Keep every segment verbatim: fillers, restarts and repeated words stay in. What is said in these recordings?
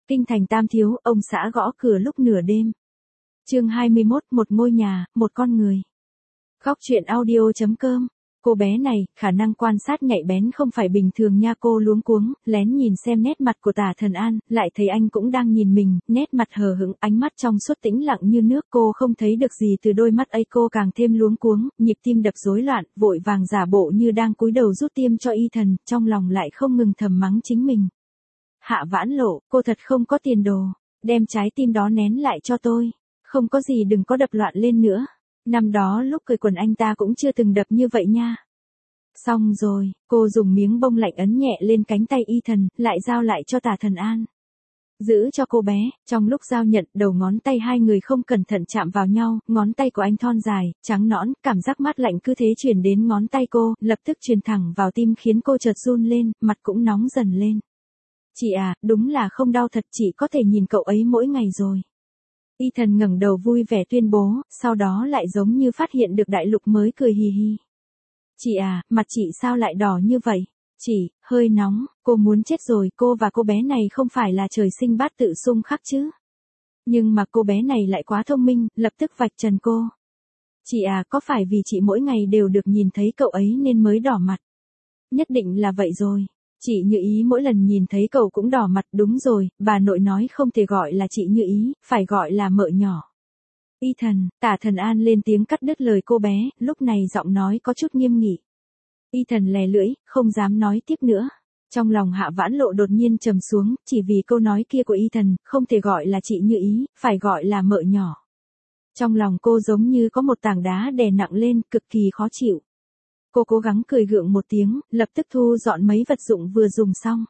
Kinh thành Tam Thiếu, ông xã gõ cửa lúc nửa đêm. Chương hai mươi mốt, một ngôi nhà, một con người. Góc truyện audio chấm com. Cô bé này, khả năng quan sát nhạy bén không phải bình thường nha. Cô luống cuống, lén nhìn xem nét mặt của Tả Thần An, lại thấy anh cũng đang nhìn mình, nét mặt hờ hững, ánh mắt trong suốt tĩnh lặng như nước. Cô không thấy được gì từ đôi mắt ấy, cô càng thêm luống cuống, nhịp tim đập rối loạn, vội vàng giả bộ như đang cúi đầu rút tiêm cho Y Thần, trong lòng lại không ngừng thầm mắng chính mình. Hạ Vãn Lộ, cô thật không có tiền đồ, đem trái tim đó nén lại cho tôi, không có gì đừng có đập loạn lên nữa. Năm đó lúc cười quần anh ta cũng chưa từng đập như vậy nha. Xong rồi, cô dùng miếng bông lạnh ấn nhẹ lên cánh tay Y Thần, lại giao lại cho Tả Thần An. Giữ cho cô bé, trong lúc giao nhận, đầu ngón tay hai người không cẩn thận chạm vào nhau, ngón tay của anh thon dài, trắng nõn, cảm giác mát lạnh cứ thế truyền đến ngón tay cô, lập tức truyền thẳng vào tim khiến cô chợt run lên, mặt cũng nóng dần lên. Chị à, đúng là không đau thật, chị có thể nhìn cậu ấy mỗi ngày rồi. Y Thần ngẩng đầu vui vẻ tuyên bố, sau đó lại giống như phát hiện được đại lục mới cười hì hì. Chị à, mặt chị sao lại đỏ như vậy? Chị, hơi nóng, cô muốn chết rồi, cô và cô bé này không phải là trời sinh bát tự xung khắc chứ. Nhưng mà cô bé này lại quá thông minh, lập tức vạch trần cô. Chị à, có phải vì chị mỗi ngày đều được nhìn thấy cậu ấy nên mới đỏ mặt? Nhất định là vậy rồi. Chị Như Ý mỗi lần nhìn thấy cậu cũng đỏ mặt, đúng rồi, bà nội nói không thể gọi là chị Như Ý, phải gọi là mợ nhỏ. Y Thần, Tả Thần An lên tiếng cắt đứt lời cô bé, lúc này giọng nói có chút nghiêm nghị. Y Thần lè lưỡi, không dám nói tiếp nữa. Trong lòng Hạ Vãn Lộ đột nhiên trầm xuống, chỉ vì câu nói kia của Y Thần, không thể gọi là chị Như Ý, phải gọi là mợ nhỏ. Trong lòng cô giống như có một tảng đá đè nặng lên, cực kỳ khó chịu. Cô cố gắng cười gượng một tiếng, lập tức thu dọn mấy vật dụng vừa dùng xong.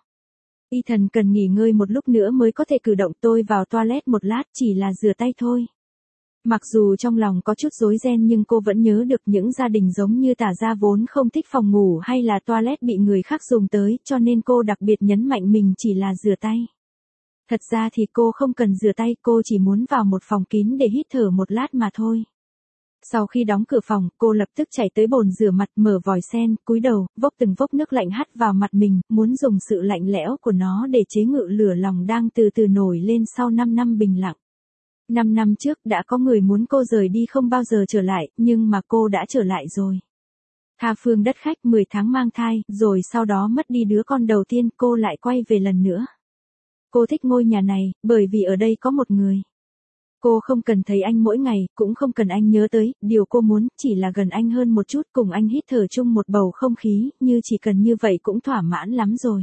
Y Thần cần nghỉ ngơi một lúc nữa mới có thể cử động, tôi vào toilet một lát, chỉ là rửa tay thôi. Mặc dù trong lòng có chút rối ren nhưng cô vẫn nhớ được những gia đình giống như Tả gia vốn không thích phòng ngủ hay là toilet bị người khác dùng tới, cho nên cô đặc biệt nhấn mạnh mình chỉ là rửa tay. Thật ra thì cô không cần rửa tay, cô chỉ muốn vào một phòng kín để hít thở một lát mà thôi. Sau khi đóng cửa phòng, cô lập tức chạy tới bồn rửa mặt, mở vòi sen, cúi đầu, vốc từng vốc nước lạnh hắt vào mặt mình, muốn dùng sự lạnh lẽo của nó để chế ngự lửa lòng đang từ từ nổi lên sau năm năm bình lặng. Năm năm trước đã có người muốn cô rời đi không bao giờ trở lại, nhưng mà cô đã trở lại rồi. Tha phương đất khách mười tháng mang thai, rồi sau đó mất đi đứa con đầu tiên, cô lại quay về lần nữa. Cô thích ngôi nhà này, bởi vì ở đây có một người. Cô không cần thấy anh mỗi ngày, cũng không cần anh nhớ tới, điều cô muốn chỉ là gần anh hơn một chút, cùng anh hít thở chung một bầu không khí, như chỉ cần như vậy cũng thỏa mãn lắm rồi.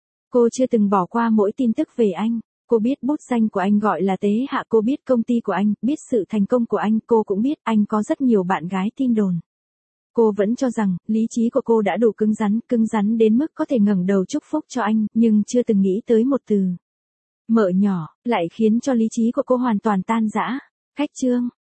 Cô chưa từng bỏ qua mỗi tin tức về anh. Cô biết bút danh của anh gọi là Tế Hạ, cô biết công ty của anh, biết sự thành công của anh, cô cũng biết anh có rất nhiều bạn gái tin đồn. Cô vẫn cho rằng, lý trí của cô đã đủ cứng rắn, cứng rắn đến mức có thể ngẩng đầu chúc phúc cho anh, nhưng chưa từng nghĩ tới một từ. Mợ nhỏ, lại khiến cho lý trí của cô hoàn toàn tan rã. Khách trương,